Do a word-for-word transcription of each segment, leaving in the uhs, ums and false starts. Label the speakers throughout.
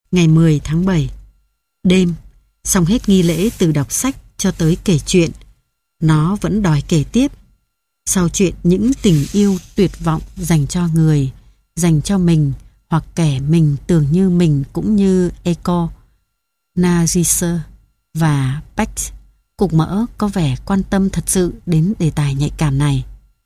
Speaker 1: Ngày mười tháng bảy. Đêm, xong hết nghi lễ từ đọc sách cho tới kể chuyện. Nó vẫn đòi kể tiếp. Sau chuyện những tình yêu tuyệt vọng dành cho người, dành cho mình hoặc kẻ mình tưởng như mình cũng như Eco, Narcisse và Peck, cục mỡ có vẻ quan tâm thật sự đến đề tài nhạy cảm này.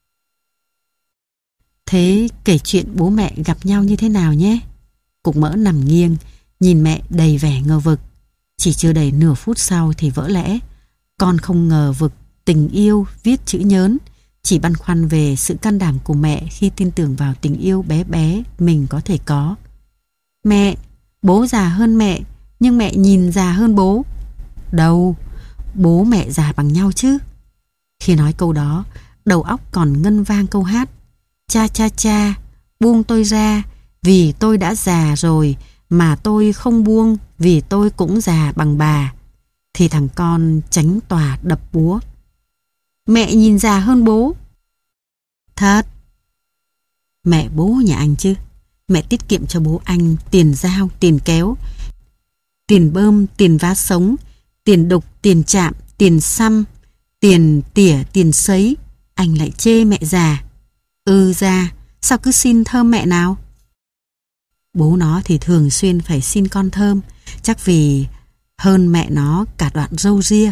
Speaker 1: Thế kể chuyện bố mẹ gặp nhau như thế nào nhé? Cục mỡ nằm nghiêng, nhìn mẹ đầy vẻ ngờ vực. Chỉ chưa đầy nửa phút sau thì vỡ lẽ. Con không ngờ vực tình yêu viết chữ nhớn, chỉ băn khoăn về sự can đảm của mẹ khi tin tưởng vào tình yêu bé bé mình có thể có. Mẹ, bố già hơn mẹ, nhưng mẹ nhìn già hơn bố. Đâu, bố mẹ già bằng nhau chứ. Khi nói câu đó, đầu óc còn ngân vang câu hát cha cha cha, buông tôi ra, vì tôi đã già rồi, mà tôi không buông vì tôi cũng già bằng bà. Thì thằng con tránh tòa đập búa. Mẹ nhìn già hơn bố. Thật. Mẹ bố nhà anh chứ. Mẹ tiết kiệm cho bố anh tiền dao, tiền kéo, tiền bơm, tiền vá sống, tiền đục, tiền chạm, tiền xăm, tiền tỉa, tiền sấy. Anh lại chê mẹ già. Ừ già, sao cứ xin thơm mẹ nào? Bố nó thì thường xuyên phải xin con thơm, chắc vì hơn mẹ nó cả đoạn râu ria.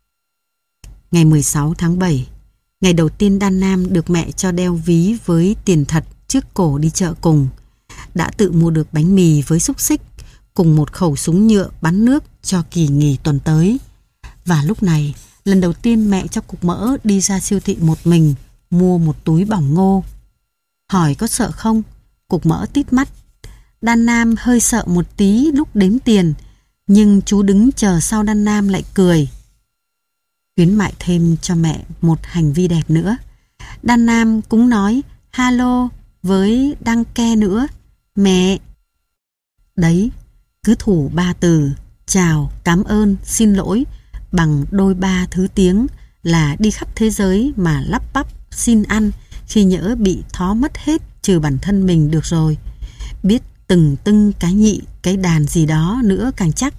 Speaker 1: Ngày mười sáu tháng bảy, ngày đầu tiên Đan Nam được mẹ cho đeo ví với tiền thật trước cổ đi chợ cùng. Đã tự mua được bánh mì với xúc xích, cùng một khẩu súng nhựa bắn nước cho kỳ nghỉ tuần tới. Và lúc này, lần đầu tiên mẹ cho cục mỡ đi ra siêu thị một mình, mua một túi bỏng ngô. Hỏi có sợ không? Cục mỡ tít mắt. Đan Nam hơi sợ một tí lúc đếm tiền, nhưng chú đứng chờ sau Đan Nam lại cười. Khuyến mại thêm cho mẹ một hành vi đẹp nữa. Đan Nam cũng nói hello với Đăng Ke nữa. Mẹ. Đấy, cứ thủ ba từ chào, cảm ơn, xin lỗi bằng đôi ba thứ tiếng là đi khắp thế giới mà lắp bắp xin ăn khi nhỡ bị thó mất hết trừ bản thân mình được rồi. Biết từng tưng cái nhị, cái đàn gì đó nữa càng chắc.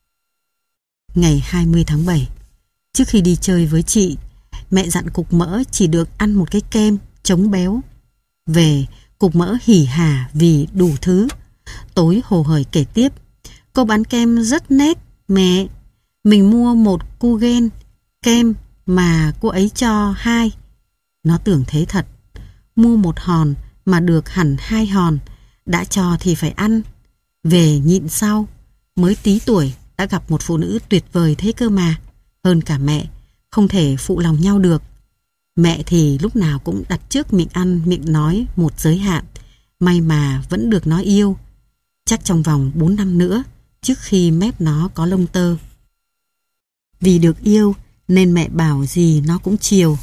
Speaker 1: Ngày hai mươi tháng bảy, trước khi đi chơi với chị, mẹ dặn cục mỡ chỉ được ăn một cái kem chống béo. Về, cục mỡ hỉ hả vì đủ thứ. Tối hồ hởi kể tiếp. Cô bán kem rất nét, mẹ. Mình mua một cu gen kem mà cô ấy cho hai. Nó tưởng thế thật. Mua một hòn mà được hẳn hai hòn. Đã cho thì phải ăn. Về nhịn sau. Mới tí tuổi đã gặp một phụ nữ tuyệt vời thế cơ mà. Hơn cả mẹ. Không thể phụ lòng nhau được. Mẹ thì lúc nào cũng đặt trước miệng ăn miệng nói một giới hạn. May mà vẫn được nói yêu. Chắc trong vòng bốn năm nữa, trước khi mép nó có lông tơ. Vì được yêu nên mẹ bảo gì nó cũng chiều.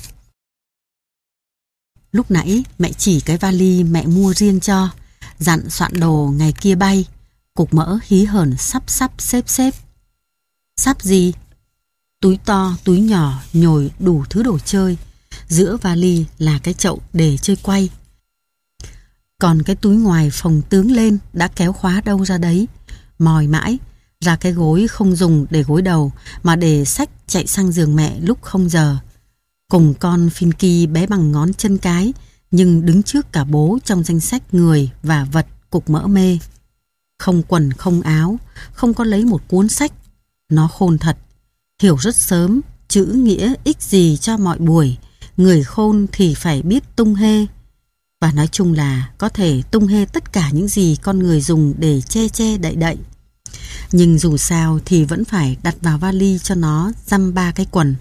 Speaker 1: Lúc nãy mẹ chỉ cái vali mẹ mua riêng cho, dặn soạn đồ ngày kia bay. Cục mỡ hí hởn sắp sắp xếp xếp. Sắp gì? Túi to, túi nhỏ, nhồi đủ thứ đồ chơi. Giữa vali là cái chậu để chơi quay. Còn cái túi ngoài phồng tướng lên đã kéo khóa đâu ra đấy. Mòi mãi, ra cái gối không dùng để gối đầu mà để xách chạy sang giường mẹ lúc không giờ. Cùng con Finky bé bằng ngón chân cái, nhưng đứng trước cả bố trong danh sách người và vật cục mỡ mê. Không quần không áo, không có lấy một cuốn sách. Nó khôn thật, hiểu rất sớm chữ nghĩa ích gì cho mọi buổi. Người khôn thì phải biết tung hê. Và nói chung là có thể tung hê tất cả những gì con người dùng để che che đậy đậy. Nhưng dù sao thì vẫn phải đặt vào vali cho nó dăm ba cái quần.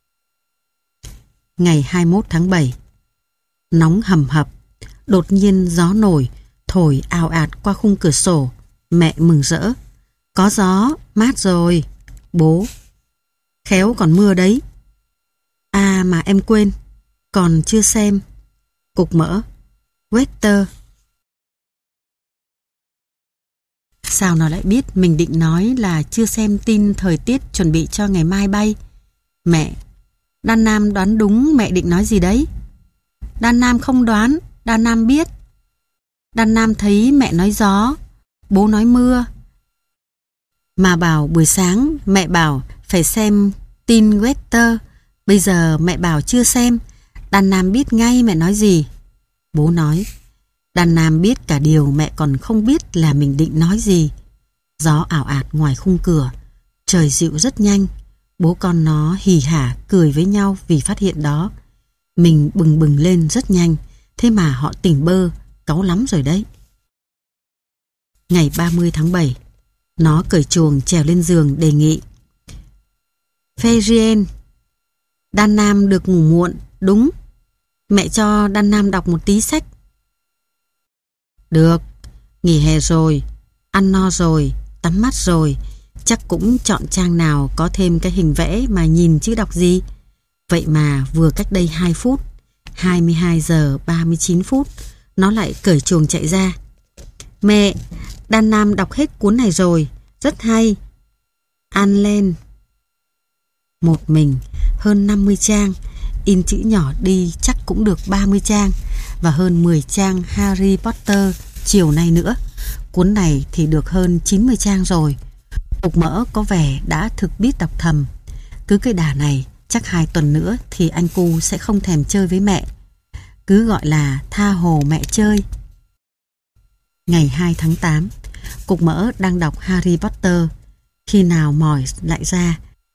Speaker 1: Ngày hai mươi mốt tháng bảy. Nóng hầm hập. Đột nhiên gió nổi, thổi ào ạt qua khung cửa sổ. Mẹ mừng rỡ. Có gió, mát rồi. Bố. Khéo còn mưa đấy. À mà em quên, còn chưa xem. Cục mỡ. Weather. Sao nó lại biết mình định nói là chưa xem tin thời tiết chuẩn bị cho ngày mai bay? Mẹ. Đan Nam đoán đúng mẹ định nói gì đấy? Đan Nam không đoán, Đan Nam biết. Đan Nam thấy mẹ nói gió, bố nói mưa. Mà bảo buổi sáng mẹ bảo phải xem tin Wetter. Bây giờ mẹ bảo chưa xem. Đàn Nam biết ngay mẹ nói gì. Bố nói. Đàn Nam biết cả điều mẹ còn không biết là mình định nói gì. Gió ảo ạt ngoài khung cửa. Trời dịu rất nhanh. Bố con nó hì hả cười với nhau vì phát hiện đó. Mình bừng bừng lên rất nhanh. Thế mà họ tỉnh bơ, cáu lắm rồi đấy. Ngày ba mươi tháng bảy, nó cởi chuồng trèo lên giường đề nghị. Ferien, Đan Nam được ngủ muộn, đúng. Mẹ cho Đan Nam đọc một tí sách. Được, nghỉ hè rồi, ăn no rồi, tắm mắt rồi, chắc cũng chọn trang nào có thêm cái hình vẽ mà nhìn chứ đọc gì. Vậy mà vừa cách đây hai phút, hai mươi hai giờ ba mươi chín phút, nó lại cởi chuồng chạy ra. Mẹ, Đan Nam đọc hết cuốn này rồi, rất hay. Ăn lên. Một mình, hơn năm mươi trang, in chữ nhỏ đi chắc cũng được ba mươi trang, và hơn mười trang Harry Potter chiều nay nữa. Cuốn này thì được hơn chín mươi trang rồi. Cục Mỡ có vẻ đã thực biết đọc thầm. Cứ cái đà này, chắc hai tuần nữa thì anh cu sẽ không thèm chơi với mẹ. Cứ gọi là tha hồ mẹ chơi. Ngày hai tháng tám, Cục Mỡ đang đọc Harry Potter. Khi nào mỏi lại ra.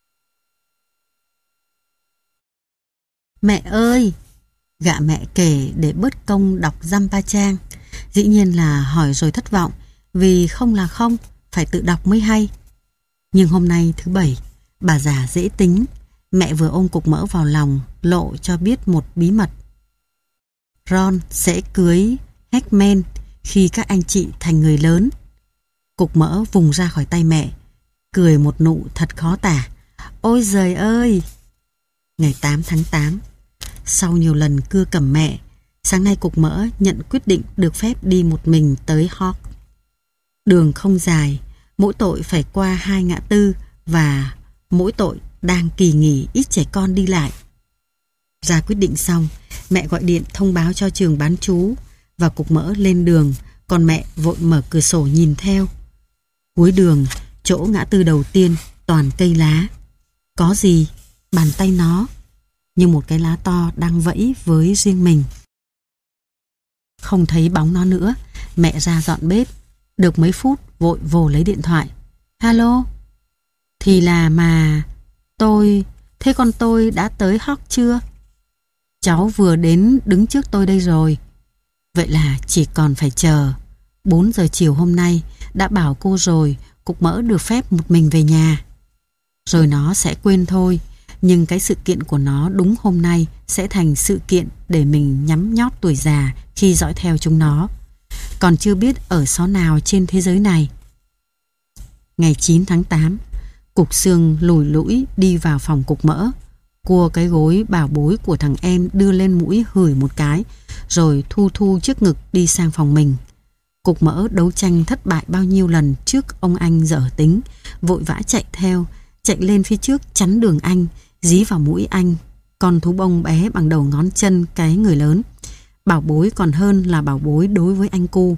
Speaker 1: Mẹ ơi! Gạ mẹ kể để bớt công đọc dăm ba trang. Dĩ nhiên là hỏi rồi thất vọng, vì không là không, phải tự đọc mới hay. Nhưng hôm nay thứ bảy, bà già dễ tính. Mẹ vừa ôm Cục Mỡ vào lòng, lộ cho biết một bí mật. Ron sẽ cưới Hermione khi các anh chị thành người lớn. Cục Mỡ vùng ra khỏi tay mẹ, cười một nụ thật khó tả. Ôi giời ơi! Ngày tám tháng tám, sau nhiều lần cưa cẩm mẹ, sáng nay Cục Mỡ nhận quyết định được phép đi một mình tới Hogwarts. Đường không dài, mỗi tội phải qua hai ngã tư và mỗi tội đang kỳ nghỉ ít trẻ con đi lại. Ra quyết định xong, mẹ gọi điện thông báo cho trường bán trú và Cục Mỡ lên đường, còn mẹ vội mở cửa sổ nhìn theo. Cuối đường, chỗ ngã tư đầu tiên toàn cây lá. Có gì? Bàn tay nó, như một cái lá to đang vẫy với riêng mình. Không thấy bóng nó nữa, mẹ ra dọn bếp. Được mấy phút vội vồ lấy điện thoại. Alo? Thì là mà... Tôi... Thế con tôi đã tới Hogwarts chưa? Cháu vừa đến đứng trước tôi đây rồi. Vậy là chỉ còn phải chờ. bốn giờ chiều hôm nay đã bảo cô rồi, Cục Mỡ được phép một mình về nhà. Rồi nó sẽ quên thôi. Nhưng cái sự kiện của nó đúng hôm nay sẽ thành sự kiện để mình nhắm nhót tuổi già khi dõi theo chúng nó. Còn chưa biết ở xó nào trên thế giới này. Ngày chín tháng tám, Cục Xương lùi lũi đi vào phòng Cục Mỡ, cua cái gối bảo bối của thằng em đưa lên mũi hửi một cái, rồi thu thu trước ngực đi sang phòng mình. Cục Mỡ đấu tranh thất bại bao nhiêu lần trước ông anh dở tính, vội vã chạy theo, chạy lên phía trước chắn đường anh, dí vào mũi anh, con thú bông bé bằng đầu ngón chân cái người lớn. Bảo bối còn hơn là bảo bối đối với anh cu.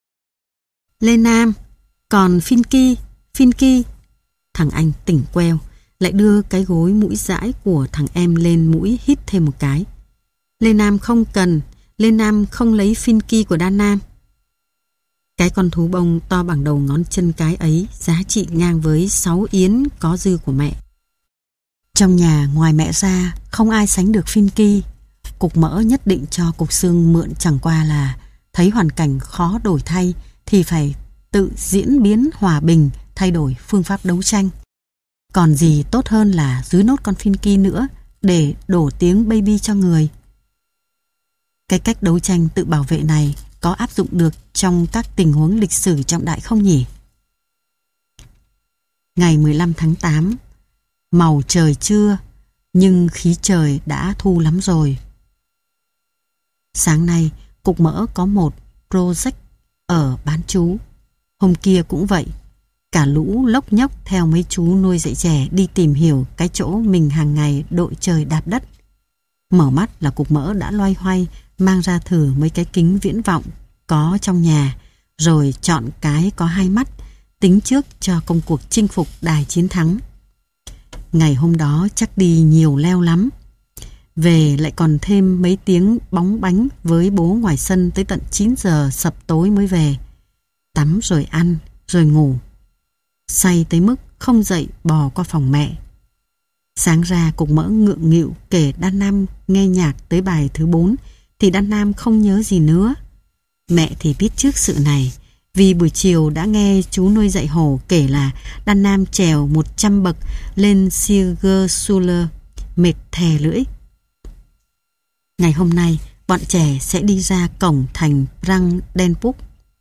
Speaker 1: Lê Nam, còn Finky, Finky. Thằng anh tỉnh queo, lại đưa cái gối mũi dãi của thằng em lên mũi hít thêm một cái. Lê Nam không cần, Lê Nam không lấy Finky của Đan Nam. Cái con thú bông to bằng đầu ngón chân cái ấy giá trị ngang với sáu yến có dư của mẹ. Trong nhà ngoài mẹ ra không ai sánh được Finky. Cục Mỡ nhất định cho Cục Xương mượn, chẳng qua là thấy hoàn cảnh khó đổi thay thì phải tự diễn biến hòa bình, thay đổi phương pháp đấu tranh. Còn gì tốt hơn là giữ nốt con Finky nữa để đổ tiếng baby cho người. Cái cách đấu tranh tự bảo vệ này có áp dụng được trong các tình huống lịch sử trọng đại không nhỉ? Ngày mười lăm tháng tám, màu trời chưa, nhưng khí trời đã thu lắm rồi. Sáng nay, Cục Mỡ có một project ở bán trú. Hôm kia cũng vậy. Cả lũ lốc nhốc theo mấy chú nuôi dạy trẻ đi tìm hiểu cái chỗ mình hàng ngày đội trời đạp đất. Mở mắt là Cục Mỡ đã loay hoay mang ra thử mấy cái kính viễn vọng có trong nhà, rồi chọn cái có hai mắt, tính trước cho công cuộc chinh phục đài chiến thắng. Ngày hôm đó chắc đi nhiều leo lắm. Về lại còn thêm mấy tiếng bóng bánh với bố ngoài sân tới tận chín giờ sập tối mới về. Tắm rồi ăn, rồi ngủ. Say tới mức không dậy bò qua phòng mẹ. Sáng ra Cục Mỡ ngượng nghịu kể Đan Nam nghe nhạc tới bài thứ bốn thì Đan Nam không nhớ gì nữa. Mẹ thì biết trước sự này, vì buổi chiều đã nghe chú nuôi dạy hổ kể là Đan Nam trèo một trăm bậc lên Siegersäule, mệt thè lưỡi. Ngày hôm nay, bọn trẻ sẽ đi ra cổng thành Brandenburg.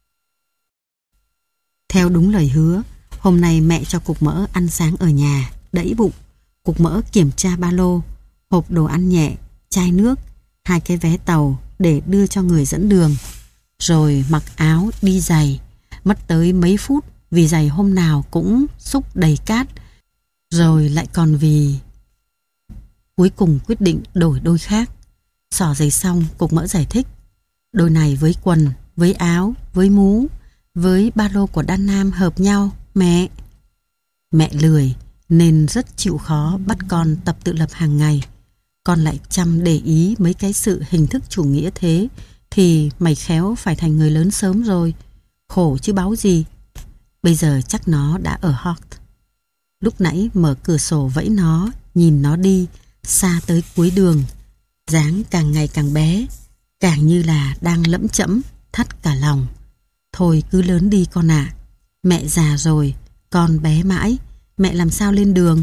Speaker 1: Theo đúng lời hứa, hôm nay mẹ cho Cục Mỡ ăn sáng ở nhà, đẫy bụng. Cục Mỡ kiểm tra ba lô, hộp đồ ăn nhẹ, chai nước, hai cái vé tàu để đưa cho người dẫn đường. Rồi mặc áo đi giày, mất tới mấy phút vì giày hôm nào cũng xúc đầy cát. Rồi lại còn vì... Cuối cùng quyết định đổi đôi khác. Xỏ giày xong, Cục Mỡ giải thích. Đôi này với quần, với áo, với mũ, với ba lô của Đan Nam hợp nhau, mẹ. Mẹ lười nên rất chịu khó bắt con tập tự lập hàng ngày. Con lại chăm để ý mấy cái sự hình thức chủ nghĩa thế thì mày khéo phải thành người lớn sớm rồi. Khổ chứ báu gì. Bây giờ chắc nó đã ở Hort. Lúc nãy mở cửa sổ vẫy nó, nhìn nó đi xa tới cuối đường. Dáng càng ngày càng bé, càng như là đang lẫm chẫm, thắt cả lòng. Thôi cứ lớn đi con ạ. Mẹ già rồi, con bé mãi, mẹ làm sao lên đường.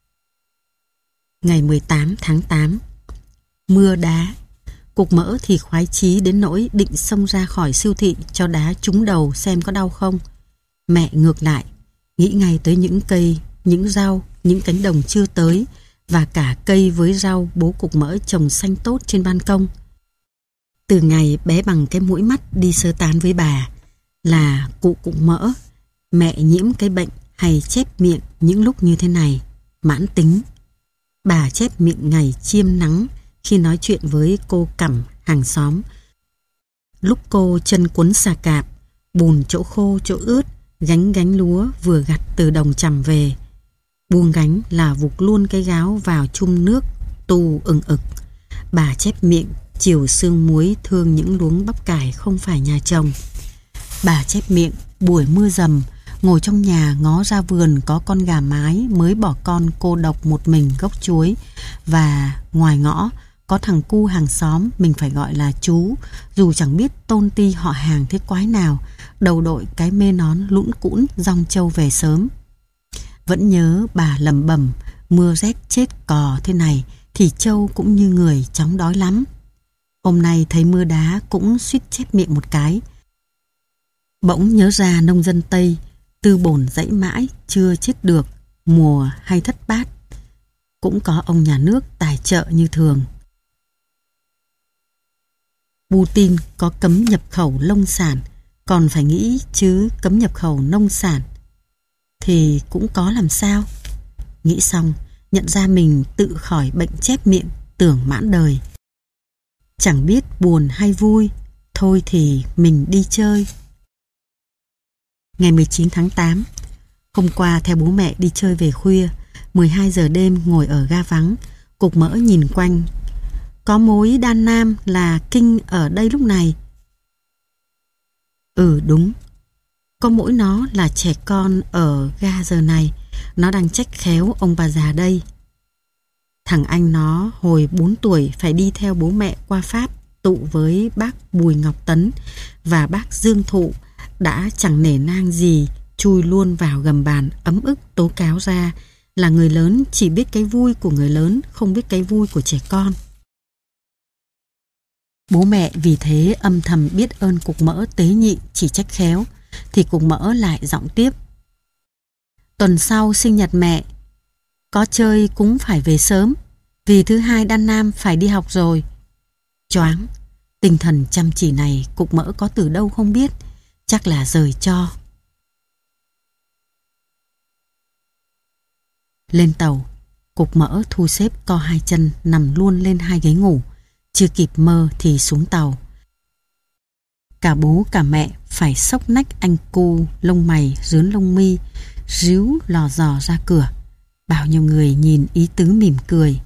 Speaker 1: Ngày mười tám tháng tám, mưa đá. Cục Mỡ thì khoái chí đến nỗi định xông ra khỏi siêu thị cho đá trúng đầu xem có đau không. Mẹ ngược lại, nghĩ ngay tới những cây, những rau, những cánh đồng chưa tới và cả cây với rau bố Cục Mỡ trồng xanh tốt trên ban công. Từ ngày bé bằng cái mũi mắt đi sơ tán với bà là cụ Cục Mỡ, mẹ nhiễm cái bệnh hay chép miệng những lúc như thế này, mãn tính. Bà chép miệng ngày chiêm nắng khi nói chuyện với cô Cẩm hàng xóm. Lúc cô chân cuốn xà cạp, bùn chỗ khô chỗ ướt, gánh gánh lúa vừa gặt từ đồng chằm về. Buông gánh là vụt luôn cái gáo vào chum nước tu ừng ực. Bà chép miệng chiều sương muối thương những luống bắp cải không phải nhà chồng. Bà chép miệng buổi mưa rầm, ngồi trong nhà ngó ra vườn có con gà mái mới bỏ con cô độc một mình gốc chuối, và ngoài ngõ có thằng cu hàng xóm mình phải gọi là chú, dù chẳng biết tôn ti họ hàng thế quái nào, đầu đội cái mê nón lũn cũn dong trâu về sớm. Vẫn nhớ bà lẩm bẩm mưa rét chết cò thế này thì trâu cũng như người chóng đói lắm. Hôm nay thấy mưa đá cũng suýt chép miệng một cái. Bỗng nhớ ra nông dân Tây tư bổn dãy mãi chưa chết được, mùa hay thất bát cũng có ông nhà nước tài trợ như thường. Putin có cấm nhập khẩu nông sản, còn phải nghĩ chứ cấm nhập khẩu nông sản thì cũng có làm sao. Nghĩ xong, nhận ra mình tự khỏi bệnh chép miệng, tưởng mãn đời. Chẳng biết buồn hay vui, thôi thì mình đi chơi. Ngày mười chín tháng tám, hôm qua theo bố mẹ đi chơi về khuya, mười hai giờ đêm ngồi ở ga vắng, Cục Mỡ nhìn quanh. Có mối Đan Nam là kinh ở đây lúc này. Ừ đúng, có mỗi nó là trẻ con ở ga giờ này, nó đang trách khéo ông bà già đây. Thằng anh nó hồi bốn tuổi phải đi theo bố mẹ qua Pháp tụ với bác Bùi Ngọc Tấn và bác Dương Thụ, đã chẳng nể nang gì chui luôn vào gầm bàn ấm ức tố cáo ra là người lớn chỉ biết cái vui của người lớn, không biết cái vui của trẻ con. Bố mẹ vì thế âm thầm biết ơn Cục Mỡ tế nhị chỉ trách khéo, thì Cục Mỡ lại giọng tiếp. Tuần sau sinh nhật mẹ, có chơi cũng phải về sớm, vì thứ hai Đan Nam phải đi học rồi. Choáng, tinh thần chăm chỉ này Cục Mỡ có từ đâu không biết, chắc là rời cho. Lên tàu, Cục Mỡ thu xếp co hai chân nằm luôn lên hai ghế ngủ, chưa kịp mơ thì xuống tàu. Cả bố cả mẹ phải xốc nách anh cu lông mày rướn lông mi, ríu lò dò ra cửa. Bao nhiêu người nhìn ý tứ mỉm cười.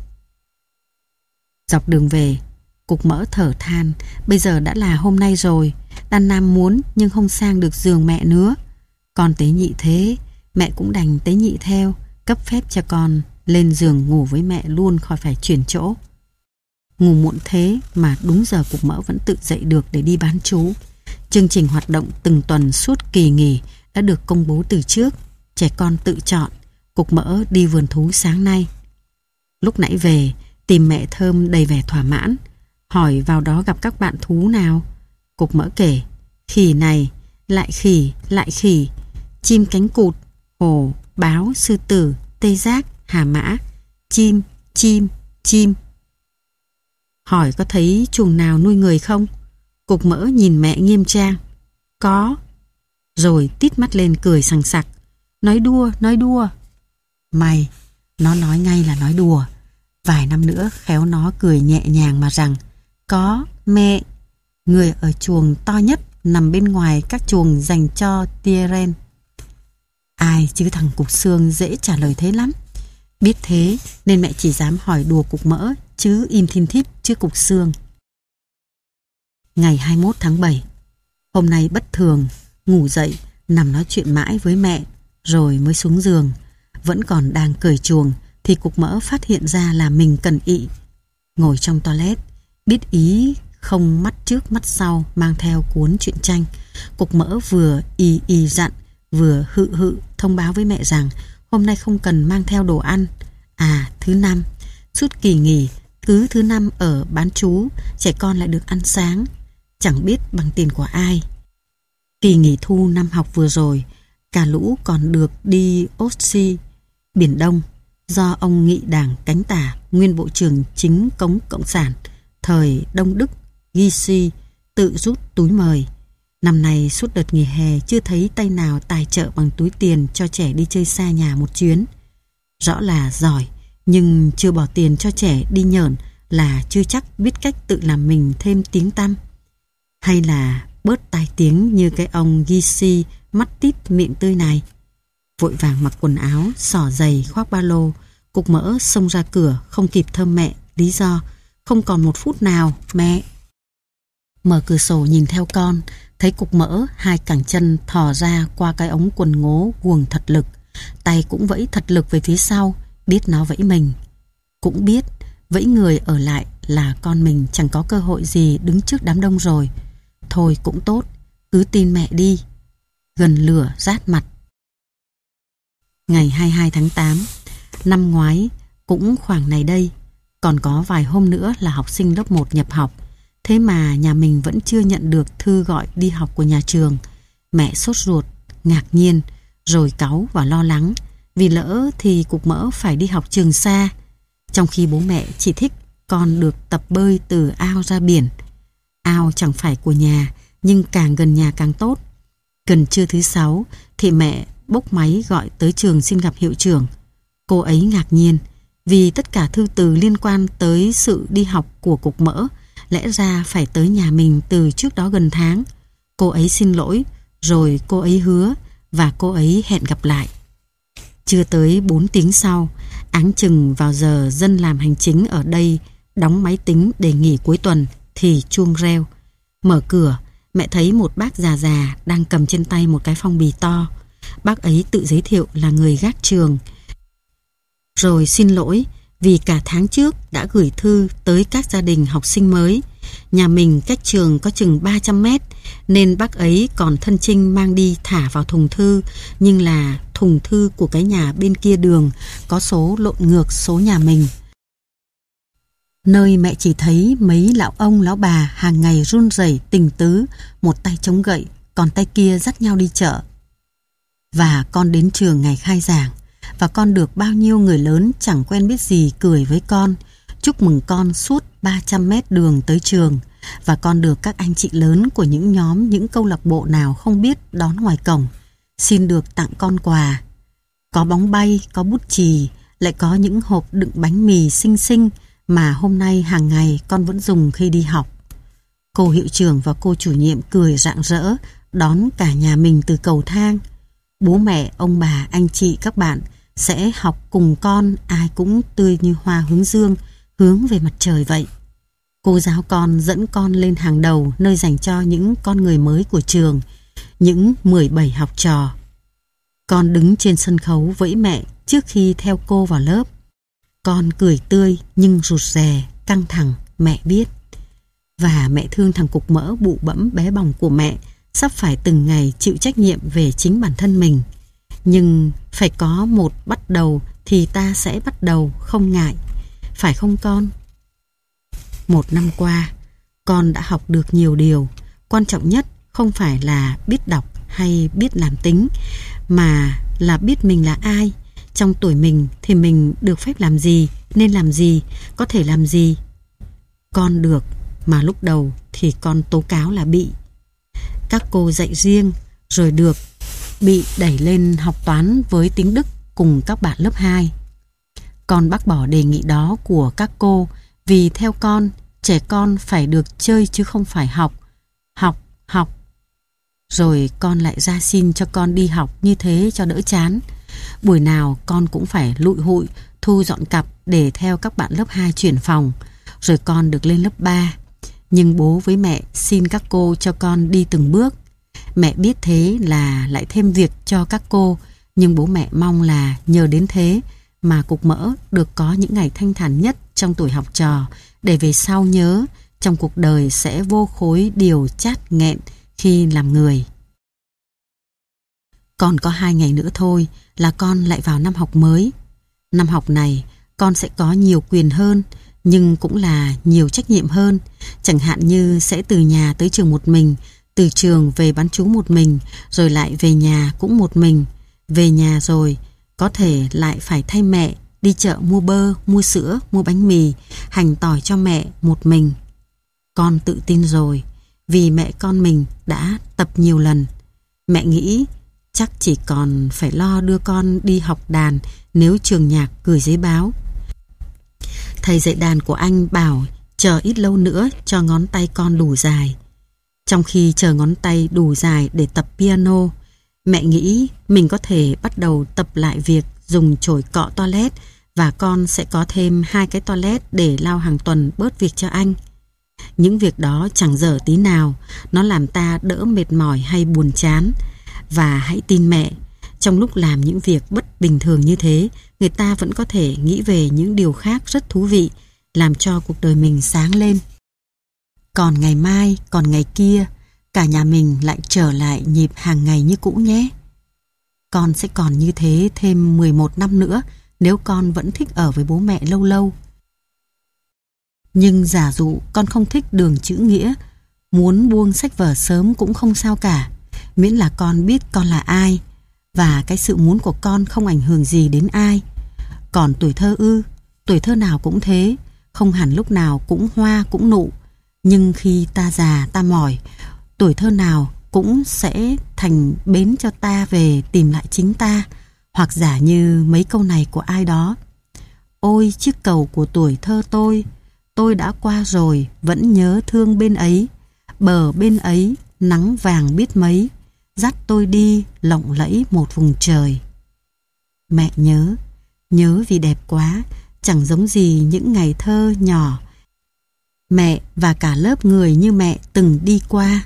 Speaker 1: Dọc đường về, Cục Mỡ thở than, bây giờ đã là hôm nay rồi, Đan Nam muốn nhưng không sang được giường mẹ nữa. Con tế nhị thế, mẹ cũng đành tế nhị theo, cấp phép cho con lên giường ngủ với mẹ luôn, khỏi phải chuyển chỗ. Ngủ muộn thế mà đúng giờ Cục Mỡ vẫn tự dậy được để đi bán trú. Chương trình hoạt động từng tuần suốt kỳ nghỉ đã được công bố từ trước, trẻ con tự chọn. Cục Mỡ đi vườn thú sáng nay. Lúc nãy về, tìm mẹ Thơm đầy vẻ thỏa mãn, hỏi vào đó gặp các bạn thú nào. Cục Mỡ kể, khỉ này, lại khỉ, lại khỉ, chim cánh cụt, hổ, báo, sư tử, tê giác, hà mã, chim, chim, chim. Hỏi có thấy chuồng nào nuôi người không? Cục Mỡ nhìn mẹ nghiêm trang. Có. Rồi tít mắt lên cười sằng sặc. Nói đùa, nói đùa. Mày, nó nói ngay là nói đùa. Vài năm nữa khéo nó cười nhẹ nhàng mà rằng, có, mẹ. Người ở chuồng to nhất nằm bên ngoài các chuồng dành cho Tieren. Ai chứ thằng Cục Xương dễ trả lời thế lắm. Biết thế nên mẹ chỉ dám hỏi đùa Cục Mỡ, chứ im thin thít trước Cục Xương. Ngày hai mươi mốt tháng bảy, hôm nay bất thường, ngủ dậy, nằm nói chuyện mãi với mẹ, rồi mới xuống giường. Vẫn còn đang cởi chuồng thì Cục Mỡ phát hiện ra là mình cần ị. Ngồi trong toilet, biết ý không mắt trước mắt sau, mang theo cuốn truyện tranh. Cục Mỡ vừa y y dặn, vừa hự hự thông báo với mẹ rằng hôm nay không cần mang theo đồ ăn. À, thứ năm, suốt kỳ nghỉ, cứ thứ năm ở bán trú, trẻ con lại được ăn sáng, chẳng biết bằng tiền của ai. Kỳ nghỉ thu năm học vừa rồi, cả lũ còn được đi Ossi, Biển Đông, do ông Nghị Đảng Cánh Tả, nguyên bộ trưởng chính cống Cộng sản, thời Đông Đức, Gysi, tự rút túi mời. Năm nay suốt đợt nghỉ hè chưa thấy tay nào tài trợ bằng túi tiền cho trẻ đi chơi xa nhà một chuyến. Rõ là giỏi, nhưng chưa bỏ tiền cho trẻ đi nhởn là chưa chắc biết cách tự làm mình thêm tiếng tăm. Hay là bớt tai tiếng như cái ông Gysi mắt tít miệng tươi này. Vội vàng mặc quần áo, xỏ giày, khoác ba lô, Cục Mỡ xông ra cửa, không kịp thơm mẹ, lý do không còn một phút nào, mẹ. Mở cửa sổ nhìn theo con, thấy Cục Mỡ hai cẳng chân thò ra qua cái ống quần ngố guồng thật lực, tay cũng vẫy thật lực về phía sau, biết nó vẫy mình. Cũng biết vẫy người ở lại là con mình chẳng có cơ hội gì đứng trước đám đông rồi. Thôi cũng tốt, cứ tin mẹ đi. Gần lửa rát mặt. Ngày hai mươi hai tháng tám, năm ngoái cũng khoảng này đây, còn có vài hôm nữa là học sinh lớp một nhập học. Thế mà nhà mình vẫn chưa nhận được thư gọi đi học của nhà trường. Mẹ sốt ruột, ngạc nhiên, rồi cáu và lo lắng, vì lỡ thì Cục Mỡ phải đi học trường xa. Trong khi bố mẹ chỉ thích con được tập bơi từ ao ra biển. Ao chẳng phải của nhà, nhưng càng gần nhà càng tốt. Gần trưa thứ sáu thì mẹ bốc máy gọi tới trường xin gặp hiệu trưởng. Cô ấy ngạc nhiên, vì tất cả thư từ liên quan tới sự đi học của Cục Mỡ lẽ ra phải tới nhà mình từ trước đó gần tháng. Cô ấy xin lỗi, rồi cô ấy hứa, và cô ấy hẹn gặp lại. Chưa tới bốn tiếng sau, áng chừng vào giờ dân làm hành chính ở đây đóng máy tính để nghỉ cuối tuần, thì chuông reo. Mở cửa, mẹ thấy một bác già già đang cầm trên tay một cái phong bì to. Bác ấy tự giới thiệu là người gác trường, rồi xin lỗi vì cả tháng trước đã gửi thư tới các gia đình học sinh mới. Nhà mình cách trường có chừng ba trăm mét, nên bác ấy còn thân chinh mang đi thả vào thùng thư, nhưng là thùng thư của cái nhà bên kia đường, có số lộn ngược số nhà mình. Nơi mẹ chỉ thấy mấy lão ông lão bà hàng ngày run rẩy tình tứ, một tay chống gậy, còn tay kia dắt nhau đi chợ. Và con đến trường ngày khai giảng, và con được bao nhiêu người lớn chẳng quen biết gì cười với con, chúc mừng con suốt ba trăm mét đường tới trường. Và con được các anh chị lớn của những nhóm, những câu lạc bộ nào không biết đón ngoài cổng, xin được tặng con quà. Có bóng bay, có bút chì, lại có những hộp đựng bánh mì xinh xinh mà hôm nay hàng ngày con vẫn dùng khi đi học. Cô hiệu trưởng và cô chủ nhiệm cười rạng rỡ đón cả nhà mình từ cầu thang. Bố mẹ, ông bà, anh chị, các bạn sẽ học cùng con, ai cũng tươi như hoa hướng dương, hướng về mặt trời vậy. Cô giáo con dẫn con lên hàng đầu nơi dành cho những con người mới của trường, những mười bảy học trò. Con đứng trên sân khấu với mẹ trước khi theo cô vào lớp. Con cười tươi nhưng rụt rè, căng thẳng, mẹ biết. Và mẹ thương thằng cục mỡ bụ bẫm bé bỏng của mẹ, sắp phải từng ngày chịu trách nhiệm về chính bản thân mình. Nhưng phải có một bắt đầu thì ta sẽ bắt đầu không ngại. Phải không con? Một năm qua, con đã học được nhiều điều. Quan trọng nhất không phải là biết đọc hay biết làm tính, mà là biết mình là ai. Trong tuổi mình thì mình được phép làm gì, nên làm gì, có thể làm gì. Con được, mà lúc đầu thì con tố cáo là bị. Các cô dạy riêng, rồi được, bị đẩy lên học toán với tiếng Đức cùng các bạn lớp hai. Con bác bỏ đề nghị đó của các cô vì theo con, trẻ con phải được chơi chứ không phải học. Học, học. Rồi con lại ra xin cho con đi học như thế cho đỡ chán. Buổi nào con cũng phải lụi hụi, thu dọn cặp để theo các bạn lớp hai chuyển phòng. Rồi con được lên lớp ba. Nhưng bố với mẹ xin các cô cho con đi từng bước. Mẹ biết thế là lại thêm việc cho các cô, nhưng bố mẹ mong là nhờ đến thế mà cục mỡ được có những ngày thanh thản nhất trong tuổi học trò, để về sau nhớ trong cuộc đời sẽ vô khối điều chát nghẹn khi làm người. Còn có hai ngày nữa thôi là con lại vào năm học mới. Năm học này con sẽ có nhiều quyền hơn, nhưng cũng là nhiều trách nhiệm hơn. Chẳng hạn như sẽ từ nhà tới trường một mình, từ trường về bán trú một mình, rồi lại về nhà cũng một mình. Về nhà rồi có thể lại phải thay mẹ đi chợ mua bơ, mua sữa, mua bánh mì, hành tỏi cho mẹ một mình. Con tự tin rồi, vì mẹ con mình đã tập nhiều lần. Mẹ nghĩ chắc chỉ còn phải lo đưa con đi học đàn nếu trường nhạc gửi giấy báo. Thầy dạy đàn của anh bảo chờ ít lâu nữa cho ngón tay con đủ dài. Trong khi chờ ngón tay đủ dài để tập piano, mẹ nghĩ mình có thể bắt đầu tập lại việc dùng chổi cọ toilet, và con sẽ có thêm hai cái toilet để lau hàng tuần bớt việc cho anh. Những việc đó chẳng dở tí nào, nó làm ta đỡ mệt mỏi hay buồn chán. Và hãy tin mẹ, trong lúc làm những việc bất bình thường như thế, người ta vẫn có thể nghĩ về những điều khác rất thú vị, làm cho cuộc đời mình sáng lên. Còn ngày mai, còn ngày kia, cả nhà mình lại trở lại nhịp hàng ngày như cũ nhé. Con sẽ còn như thế thêm mười một năm nữa nếu con vẫn thích ở với bố mẹ lâu lâu. Nhưng giả dụ con không thích đường chữ nghĩa, muốn buông sách vở sớm cũng không sao cả, miễn là con biết con là ai, và cái sự muốn của con không ảnh hưởng gì đến ai. Còn tuổi thơ ư, tuổi thơ nào cũng thế, không hẳn lúc nào cũng hoa cũng nụ. Nhưng khi ta già ta mỏi, tuổi thơ nào cũng sẽ thành bến cho ta về tìm lại chính ta. Hoặc giả như mấy câu này của ai đó: ôi chiếc cầu của tuổi thơ tôi, tôi đã qua rồi vẫn nhớ thương bên ấy, bờ bên ấy nắng vàng biết mấy, dắt tôi đi lộng lẫy một vùng trời. Mẹ nhớ, nhớ vì đẹp quá, chẳng giống gì những ngày thơ nhỏ mẹ và cả lớp người như mẹ từng đi qua.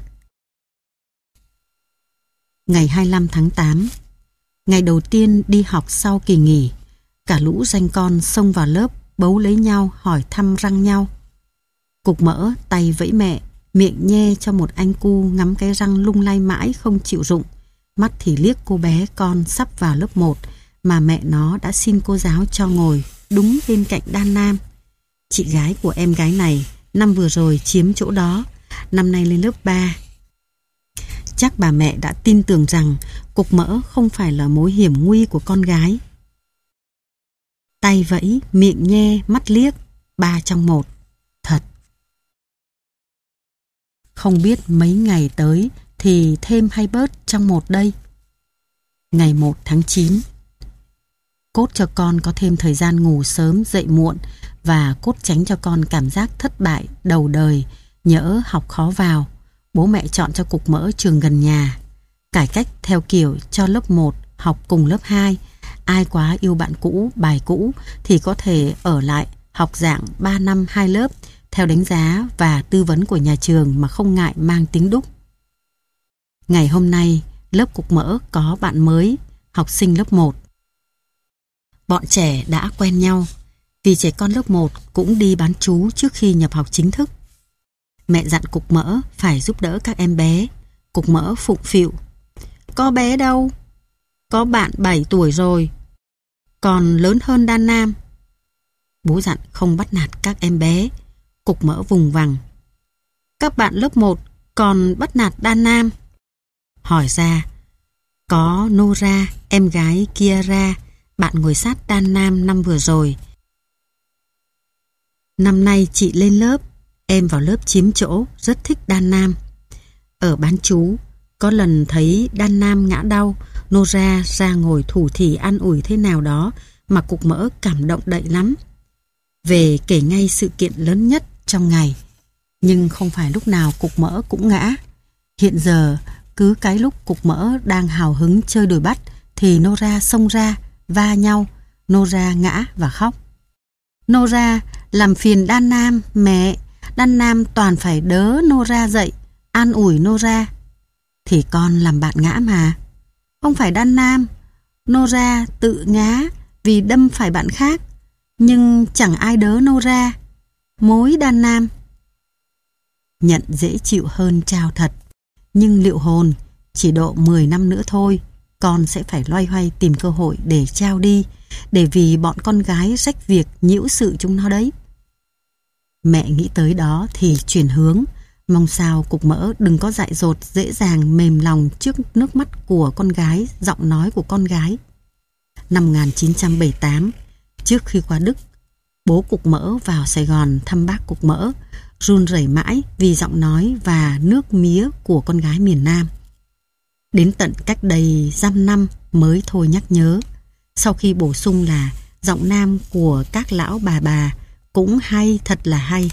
Speaker 1: Ngày hai mươi lăm tháng tám, ngày đầu tiên đi học sau kỳ nghỉ, cả lũ ranh con xông vào lớp bấu lấy nhau hỏi thăm răng nhau. Cục mỡ tay vẫy mẹ, miệng nhe cho một anh cu ngắm cái răng lung lay mãi không chịu rụng, mắt thì liếc cô bé con sắp vào lớp một mà mẹ nó đã xin cô giáo cho ngồi đúng bên cạnh Đan Nam. Chị gái của em gái này năm vừa rồi chiếm chỗ đó, năm nay lên lớp ba. Chắc bà mẹ đã tin tưởng rằng cục mỡ không phải là mối hiểm nguy của con gái. Tay vẫy, miệng nhe, mắt liếc, ba trong một. Thật. Không biết mấy ngày tới thì thêm hay bớt trong một đây. Ngày một tháng chín. Cốt cho con có thêm thời gian ngủ sớm dậy muộn, và cốt tránh cho con cảm giác thất bại đầu đời Nhỡ học khó vào, bố mẹ chọn cho cục mỡ trường gần nhà. Cải cách theo kiểu cho lớp một học cùng lớp hai. Ai quá yêu bạn cũ, bài cũ thì có thể ở lại học dạng ba năm hai lớp theo đánh giá và tư vấn của nhà trường mà không ngại mang tiếng đúc. Ngày hôm nay, lớp cục mỡ có bạn mới, học sinh lớp một. Bọn trẻ đã quen nhau, vì trẻ con lớp một cũng đi bán trú trước khi nhập học chính thức. Mẹ dặn cục mỡ phải giúp đỡ các em bé. Cục mỡ phụng phịu: có bé đâu, có bạn bảy tuổi rồi, còn lớn hơn Đan Nam. Bố dặn không bắt nạt các em bé. Cục mỡ vùng vằng: các bạn lớp một còn bắt nạt Đan Nam. Hỏi ra, có Nora, em gái Kiara, bạn ngồi sát Đan Nam năm vừa rồi. Năm nay chị lên lớp, em vào lớp chiếm chỗ, rất thích Đan Nam. Ở bán trú, có lần thấy Đan Nam ngã đau, Nora ra ngồi thủ thỉ an ủi thế nào đó mà cục mỡ cảm động đậy lắm. Về kể ngay sự kiện lớn nhất trong ngày. Nhưng không phải lúc nào cục mỡ cũng ngã. Hiện giờ, cứ cái lúc cục mỡ đang hào hứng chơi đuổi bắt thì Nora xông ra, va nhau. Nora ngã và khóc. Nora làm phiền Đan Nam, mẹ. Đan Nam toàn phải đỡ Nora dậy, an ủi Nora. Thì con làm bạn ngã mà. Không phải Đan Nam. Nora tự ngã vì đâm phải bạn khác. Nhưng chẳng ai đỡ Nora. Mối Đan Nam. Nhận dễ chịu hơn trao thật. Nhưng liệu hồn, chỉ độ mười năm nữa thôi, con sẽ phải loay hoay tìm cơ hội để trao đi, để vì bọn con gái rách việc nhiễu sự chúng nó đấy. Mẹ nghĩ tới đó thì chuyển hướng, mong sao cục mỡ đừng có dại dột dễ dàng mềm lòng trước nước mắt của con gái, giọng nói của con gái. Năm một nghìn chín trăm bảy mươi tám, trước khi qua Đức, bố cục mỡ vào Sài Gòn thăm bác cục mỡ, run rẩy mãi vì giọng nói và nước mía của con gái miền Nam. Đến tận cách đây dăm năm mới thôi nhắc nhớ. Sau khi bổ sung là giọng Nam của các lão bà bà cũng hay, thật là hay.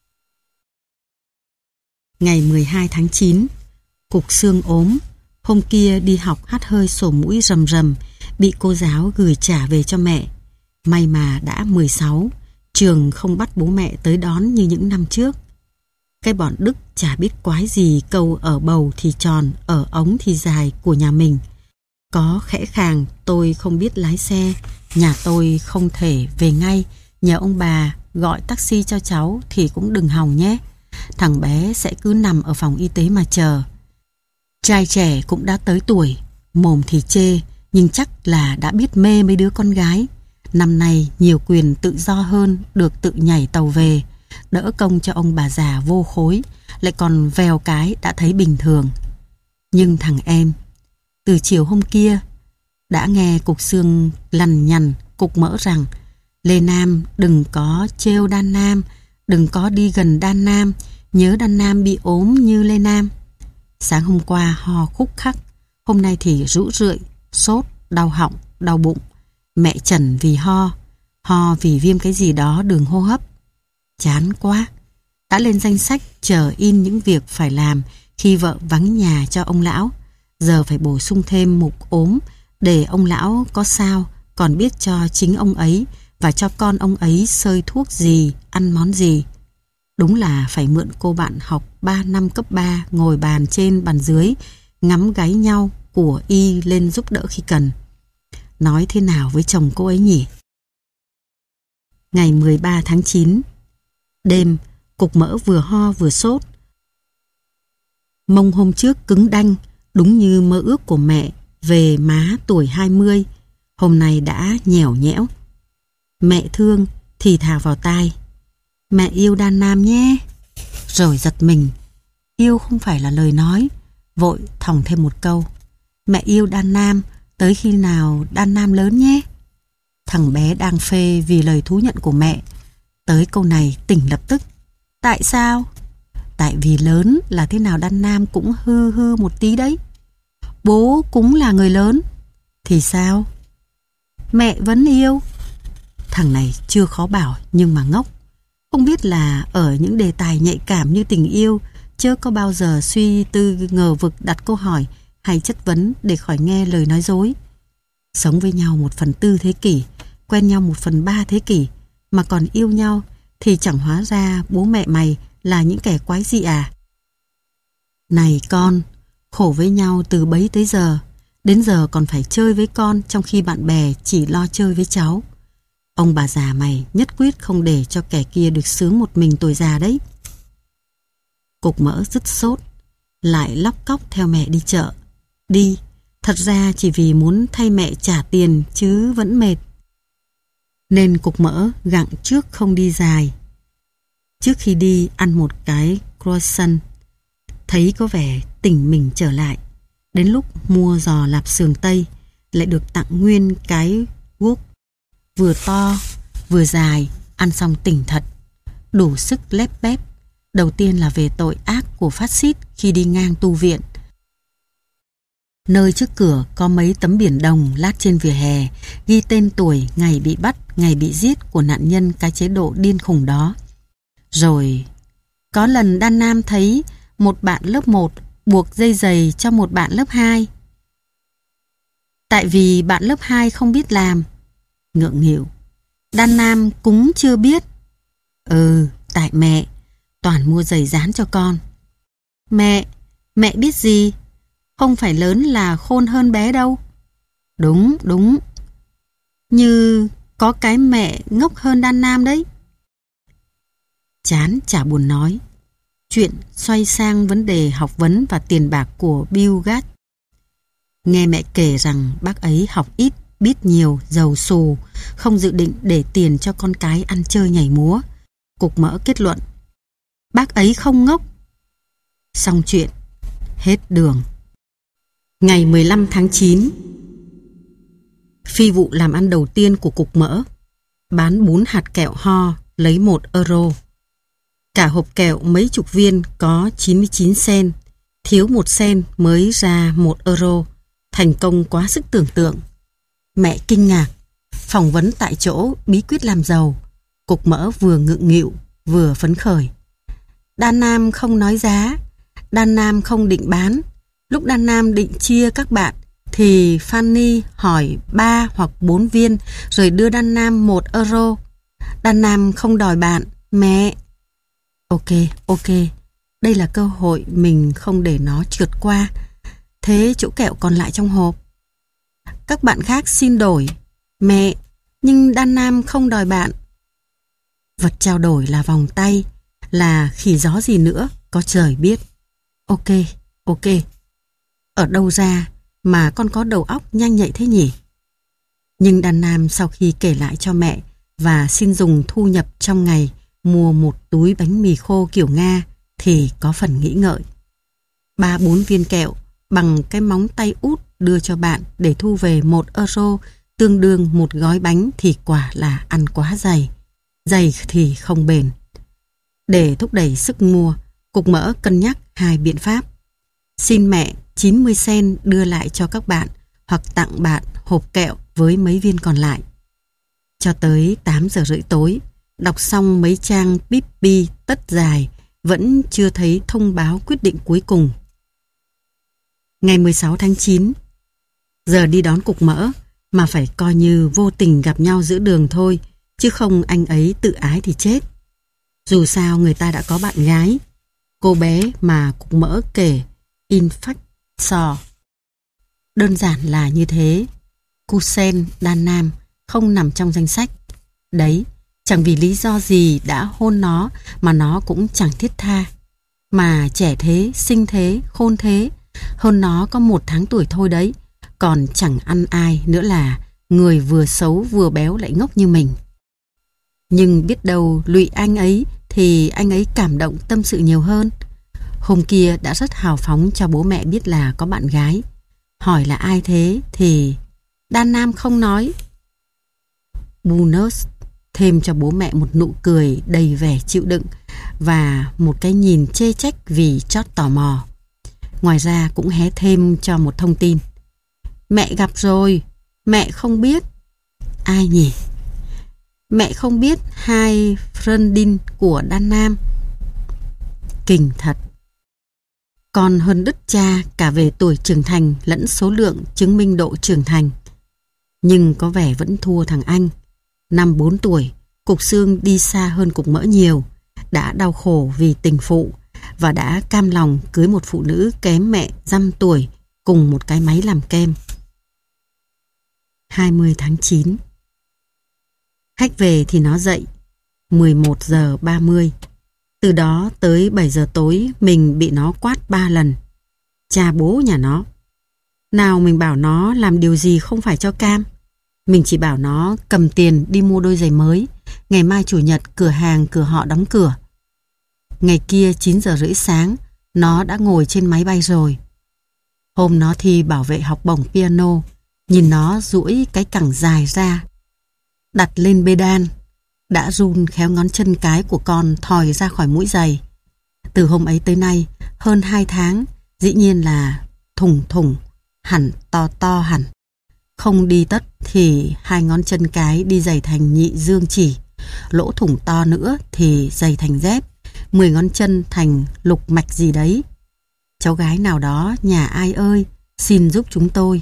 Speaker 1: Ngày mười hai tháng chín, cục xương ốm. Hôm kia đi học hắt hơi sổ mũi rầm rầm, bị cô giáo gửi trả về cho mẹ. May mà đã mười sáu, trường không bắt bố mẹ tới đón như những năm trước. Cái bọn Đức chả biết quái gì câu ở bầu thì tròn, ở ống thì dài của nhà mình. Có khẽ khàng tôi không biết lái xe, nhà tôi không thể về ngay, nhờ ông bà gọi taxi cho cháu thì cũng đừng hòng nhé. Thằng bé sẽ cứ nằm ở phòng y tế mà chờ. Trai trẻ cũng đã tới tuổi, mồm thì chê, nhưng chắc là đã biết mê mấy đứa con gái. Năm nay nhiều quyền tự do hơn, được tự nhảy tàu về, đỡ công cho ông bà già vô khối, lại còn vèo cái đã thấy bình thường. Nhưng thằng em, từ chiều hôm kia, đã nghe cục xương lằn nhằn cục mỡ rằng Lê Nam đừng có trêu Đan Nam, đừng có đi gần Đan Nam, nhớ Đan Nam bị ốm như Lê Nam. Sáng hôm qua ho khúc khắc, hôm nay thì rũ rượi, sốt, đau họng, đau bụng. Mẹ chẩn vì ho, ho vì viêm cái gì đó đường hô hấp. Chán quá. Đã lên danh sách chờ in những việc phải làm khi vợ vắng nhà cho ông lão. Giờ phải bổ sung thêm mục ốm để ông lão có sao còn biết cho chính ông ấy và cho con ông ấy xơi thuốc gì, ăn món gì. Đúng là phải mượn cô bạn học ba năm cấp ba ngồi bàn trên bàn dưới, ngắm gáy nhau của y lên giúp đỡ khi cần. Nói thế nào với chồng cô ấy nhỉ? Ngày mười ba tháng chín, đêm, cục mỡ vừa ho vừa sốt. Mông hôm trước cứng đanh, đúng như mơ ước của mẹ về má tuổi hai mươi, hôm nay đã nhẻo nhẽo. Mẹ thương thì thào vào tai: mẹ yêu Đan Nam nhé. Rồi giật mình, yêu không phải là lời nói, vội thòng thêm một câu: mẹ yêu Đan Nam tới khi nào Đan Nam lớn nhé. Thằng bé đang phê vì lời thú nhận của mẹ, tới câu này tỉnh lập tức. Tại sao? Tại vì lớn là thế nào Đan Nam cũng hư hư một tí đấy. Bố cũng là người lớn. Thì sao? Mẹ vẫn yêu. Thằng này chưa khó bảo nhưng mà ngốc. Không biết là ở những đề tài nhạy cảm như tình yêu, chớ có bao giờ suy tư ngờ vực đặt câu hỏi hay chất vấn để khỏi nghe lời nói dối. Sống với nhau một phần tư thế kỷ, quen nhau một phần ba thế kỷ, mà còn yêu nhau thì chẳng hóa ra bố mẹ mày là những kẻ quái gì à? Này con, khổ với nhau từ bấy tới giờ, đến giờ còn phải chơi với con trong khi bạn bè chỉ lo chơi với cháu. Ông bà già mày nhất quyết không để cho kẻ kia được sướng một mình tuổi già đấy. Cục Mỡ dứt sốt, lại lóc cóc theo mẹ đi chợ. Đi, thật ra chỉ vì muốn thay mẹ trả tiền chứ vẫn mệt. Nên Cục Mỡ gặng trước không đi dài. Trước khi đi ăn một cái croissant, thấy có vẻ tỉnh mình trở lại. Đến lúc mua giò lạp sườn Tây, lại được tặng nguyên cái guốc vừa to vừa dài, ăn xong tỉnh thật, đủ sức lép bép. Đầu tiên là về tội ác của phát xít khi đi ngang tu viện. Nơi trước cửa có mấy tấm biển đồng lát trên vỉa hè, ghi tên tuổi, ngày bị bắt, ngày bị giết của nạn nhân cái chế độ điên khùng đó. Rồi, có lần Đan Nam thấy một bạn lớp một buộc dây giày cho một bạn lớp hai. Tại vì bạn lớp hai không biết làm. Ngượng nghịu. Đan Nam cũng chưa biết. Ừ, tại mẹ, toàn mua giày dán cho con. Mẹ, mẹ biết gì? Không phải lớn là khôn hơn bé đâu. Đúng, đúng. Như có cái mẹ ngốc hơn Đan Nam đấy. Chán chả buồn nói. Chuyện xoay sang vấn đề học vấn và tiền bạc của Bill Gates. Nghe mẹ kể rằng bác ấy học ít, biết nhiều, giàu xù, không dự định để tiền cho con cái ăn chơi nhảy múa. Cục Mỡ kết luận, bác ấy không ngốc. Xong chuyện, hết đường. Ngày mười lăm tháng chín, phi vụ làm ăn đầu tiên của Cục Mỡ, bán bún hạt kẹo Ho lấy một euro. Cả hộp kẹo mấy chục viên có chín mươi chín sen, thiếu một sen mới ra một euro. Thành công quá sức tưởng tượng. Mẹ kinh ngạc, phỏng vấn tại chỗ bí quyết làm giàu. Cục Mỡ vừa ngượng nghịu vừa phấn khởi. Đan Nam không nói giá, Đan Nam không định bán. Lúc Đan Nam định chia các bạn thì Fanny hỏi ba hoặc bốn viên rồi đưa Đan Nam một euro. Đan Nam không đòi bạn. Mẹ. Ok, ok. Đây là cơ hội mình không để nó trượt qua. Thế chỗ kẹo còn lại trong hộp. Các bạn khác xin đổi. Mẹ, nhưng Đan Nam không đòi bạn. Vật trao đổi là vòng tay, là khỉ gió gì nữa, có trời biết. Ok, ok. Ở đâu ra mà con có đầu óc nhanh nhạy thế nhỉ? Nhưng Đan Nam sau khi kể lại cho mẹ và xin dùng thu nhập trong ngày mua một túi bánh mì khô kiểu Nga thì có phần nghĩ ngợi. Ba bốn viên kẹo bằng cái móng tay út đưa cho bạn để thu về một euro, tương đương một gói bánh thì quả là ăn quá dày. Dày thì không bền. Để thúc đẩy sức mua, Cục Mỡ cân nhắc hai biện pháp. Xin mẹ chín mươi sen đưa lại cho các bạn hoặc tặng bạn hộp kẹo với mấy viên còn lại. Cho tới tám giờ rưỡi tối, đọc xong mấy trang bíp bi tất dài, vẫn chưa thấy thông báo quyết định cuối cùng. Ngày mười sáu tháng chín, giờ đi đón Cục Mỡ mà phải coi như vô tình gặp nhau giữa đường thôi, chứ không anh ấy tự ái thì chết. Dù sao người ta đã có bạn gái, cô bé mà Cục Mỡ kể Infactor. Đơn giản là như thế. Kusen Đan Nam không nằm trong danh sách. Đấy, chẳng vì lý do gì đã hôn nó mà nó cũng chẳng thiết tha. Mà trẻ thế, xinh thế, khôn thế, hơn nó có một tháng tuổi thôi đấy. Còn chẳng ăn ai nữa là người vừa xấu vừa béo lại ngốc như mình. Nhưng biết đâu lụy anh ấy thì anh ấy cảm động tâm sự nhiều hơn. Hôm kia đã rất hào phóng cho bố mẹ biết là có bạn gái. Hỏi là ai thế thì Đan Nam không nói. Bunus thêm cho bố mẹ một nụ cười đầy vẻ chịu đựng và một cái nhìn chê trách vì chót tò mò. Ngoài ra cũng hé thêm cho một thông tin. Mẹ gặp rồi, mẹ không biết. Ai nhỉ? Mẹ không biết hai Frendin của Đan Nam. Kinh thật. Con hơn đứt cha cả về tuổi trưởng thành lẫn số lượng chứng minh độ trưởng thành. Nhưng có vẻ vẫn thua thằng anh. Năm bốn tuổi, cục xương đi xa hơn cục mỡ nhiều, đã đau khổ vì tình phụ và đã cam lòng cưới một phụ nữ kém mẹ dăm tuổi cùng một cái máy làm kem. hai mươi tháng chín. Khách về thì nó dậy mười một giờ ba mươi. Từ đó tới bảy giờ tối mình bị nó quát ba lần. Cha bố nhà nó. Nào mình bảo nó làm điều gì không phải cho cam. Mình chỉ bảo nó cầm tiền đi mua đôi giày mới. Ngày mai chủ nhật cửa hàng cửa họ đóng cửa. Ngày kia chín giờ rưỡi sáng nó đã ngồi trên máy bay rồi. Hôm nó thi bảo vệ học bổng piano. Nhìn nó duỗi cái cẳng dài ra, đặt lên bê đan, đã run khéo ngón chân cái của con thòi ra khỏi mũi giày. Từ hôm ấy tới nay, hơn hai tháng, dĩ nhiên là thủng thủng, hẳn to to hẳn. Không đi tất thì hai ngón chân cái đi giày thành nhị dương chỉ, lỗ thủng to nữa thì giày thành dép, mười ngón chân thành lục mạch gì đấy. Cháu gái nào đó, nhà ai ơi, xin giúp chúng tôi.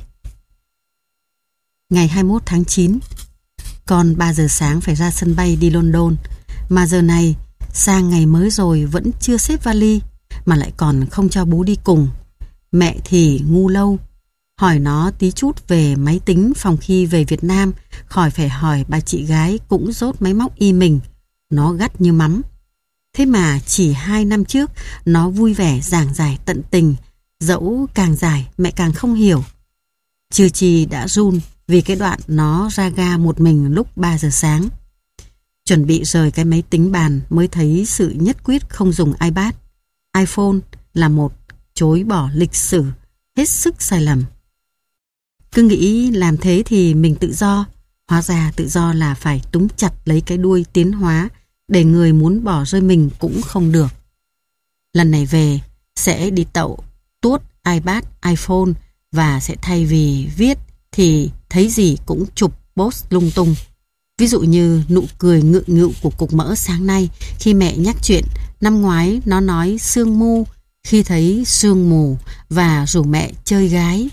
Speaker 1: Ngày hai mươi mốt tháng chín, con ba giờ sáng phải ra sân bay đi London, mà giờ này sang ngày mới rồi vẫn chưa xếp vali, mà lại còn không cho bố đi cùng. Mẹ thì ngu lâu, hỏi nó tí chút về máy tính phòng khi về Việt Nam, khỏi phải hỏi bà chị gái cũng dốt máy móc y mình. Nó gắt như mắm. Thế mà chỉ hai năm trước nó vui vẻ giảng giải tận tình, dẫu càng giải mẹ càng không hiểu. Trừ Chi đã run vì cái đoạn nó ra ga một mình lúc ba giờ sáng. Chuẩn bị rời cái máy tính bàn mới thấy sự nhất quyết không dùng iPad. iPhone là một chối bỏ lịch sử hết sức sai lầm. Cứ nghĩ làm thế thì mình tự do, hóa ra tự do là phải túm chặt lấy cái đuôi tiến hóa để người muốn bỏ rơi mình cũng không được. Lần này về sẽ đi tậu tuốt iPad, iPhone và sẽ thay vì viết thì thấy gì cũng chụp post lung tung. Ví dụ như nụ cười ngượng nghịu của cục mỡ sáng nay khi mẹ nhắc chuyện năm ngoái nó nói sương mu khi thấy sương mù và rủ mẹ chơi gái.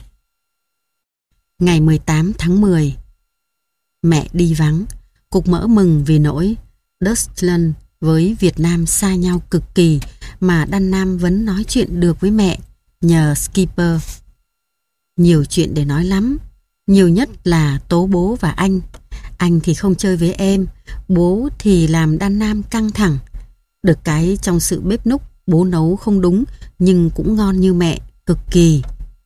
Speaker 1: Ngày mười tám tháng mười, mẹ đi vắng. Cục mỡ mừng vì nỗi Dustland với Việt Nam xa nhau cực kỳ mà Đan Nam vẫn nói chuyện được với mẹ nhờ Skipper. Nhiều chuyện để nói lắm. Nhiều nhất là tố bố và anh. Anh thì không chơi với em, bố thì làm Đan Nam căng thẳng. Được cái trong sự bếp núc, bố nấu không đúng nhưng cũng ngon như mẹ, cực kỳ.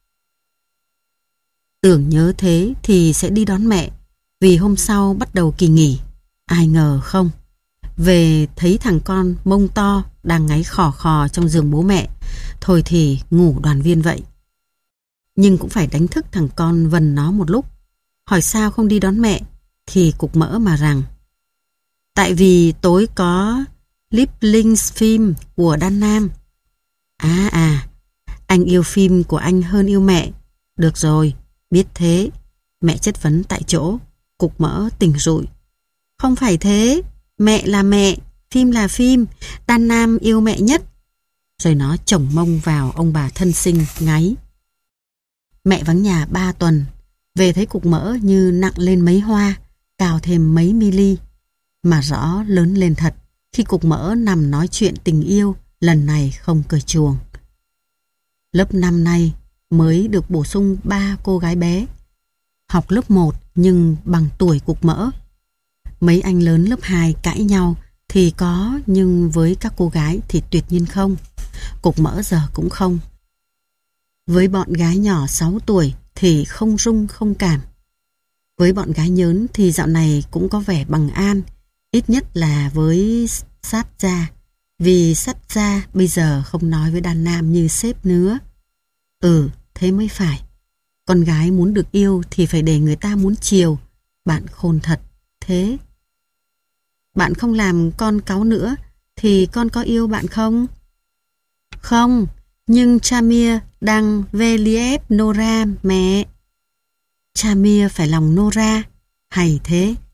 Speaker 1: Tưởng nhớ thế thì sẽ đi đón mẹ, vì hôm sau bắt đầu kỳ nghỉ. Ai ngờ không. Về thấy thằng con mông to đang ngáy khò khò trong giường bố mẹ. Thôi thì ngủ đoàn viên vậy. Nhưng cũng phải đánh thức thằng con vần nó một lúc. Hỏi sao không đi đón mẹ, thì cục mỡ mà rằng tại vì tối có Lieblingsfilm của Đan Nam. À à, anh yêu phim của anh hơn yêu mẹ. Được rồi, biết thế. Mẹ chất vấn tại chỗ. Cục mỡ tỉnh rụi. Không phải thế, mẹ là mẹ, phim là phim, Đan Nam yêu mẹ nhất. Rồi nó chổng mông vào ông bà thân sinh ngáy. Mẹ vắng nhà ba tuần, về thấy cục mỡ như nặng lên mấy hoa, cao thêm mấy mili, mà rõ lớn lên thật khi cục mỡ nằm nói chuyện tình yêu, lần này không cởi chuồng. Lớp năm nay mới được bổ sung ba cô gái bé, học lớp một nhưng bằng tuổi cục mỡ. Mấy anh lớn lớp hai cãi nhau thì có, nhưng với các cô gái thì tuyệt nhiên không. Cục mỡ giờ cũng không. Với bọn gái nhỏ sáu tuổi thì không rung không cảm. Với bọn gái nhớn thì dạo này cũng có vẻ bằng an, ít nhất là với Sáp Gia, vì Sáp Gia bây giờ không nói với Đan Nam như sếp nữa. Ừ, thế mới phải. Con gái muốn được yêu thì phải để người ta muốn chiều. Bạn khôn thật, thế. Bạn không làm con cáu nữa thì con có yêu bạn không? Không, nhưng Chamir đang Veliev Nora mẹ. Chamir phải lòng Nora, hay thế.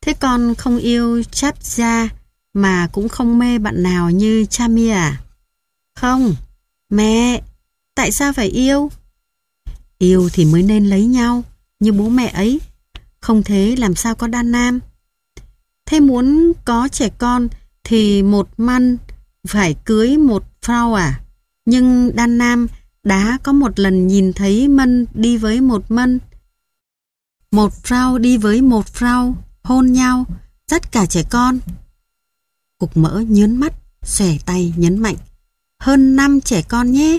Speaker 1: Thế con không yêu Chapza mà cũng không mê bạn nào như Chamia à? Không. Mẹ, tại sao phải yêu? Yêu thì mới nên lấy nhau, như bố mẹ ấy. Không thế làm sao có đàn nam? Thế muốn có trẻ con thì một man phải cưới một frau à? Nhưng đàn nam đã có một lần nhìn thấy mân đi với một mân, một frau đi với một frau, hôn nhau, dắt cả trẻ con. Cục Mỡ nhớn mắt, xòe tay nhấn mạnh. Hơn năm trẻ con nhé.